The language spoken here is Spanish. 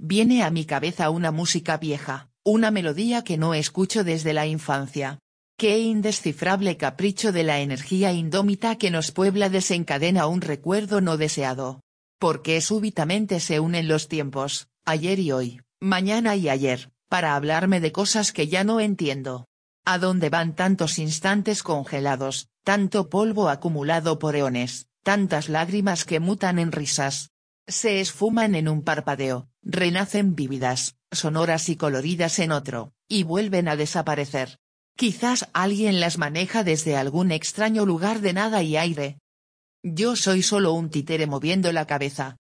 viene a mi cabeza una música vieja, una melodía que no escucho desde la infancia. Qué indescifrable capricho de la energía indómita que nos puebla desencadena un recuerdo no deseado. ¿Por qué súbitamente se unen los tiempos, ayer y hoy, mañana y ayer, para hablarme de cosas que ya no entiendo? ¿A dónde van tantos instantes congelados, tanto polvo acumulado por eones, tantas lágrimas que mutan en risas? Se esfuman en un parpadeo, renacen vívidas, sonoras y coloridas en otro, y vuelven a desaparecer. Quizás alguien las maneja desde algún extraño lugar de nada y aire. Yo soy solo un títere moviendo la cabeza,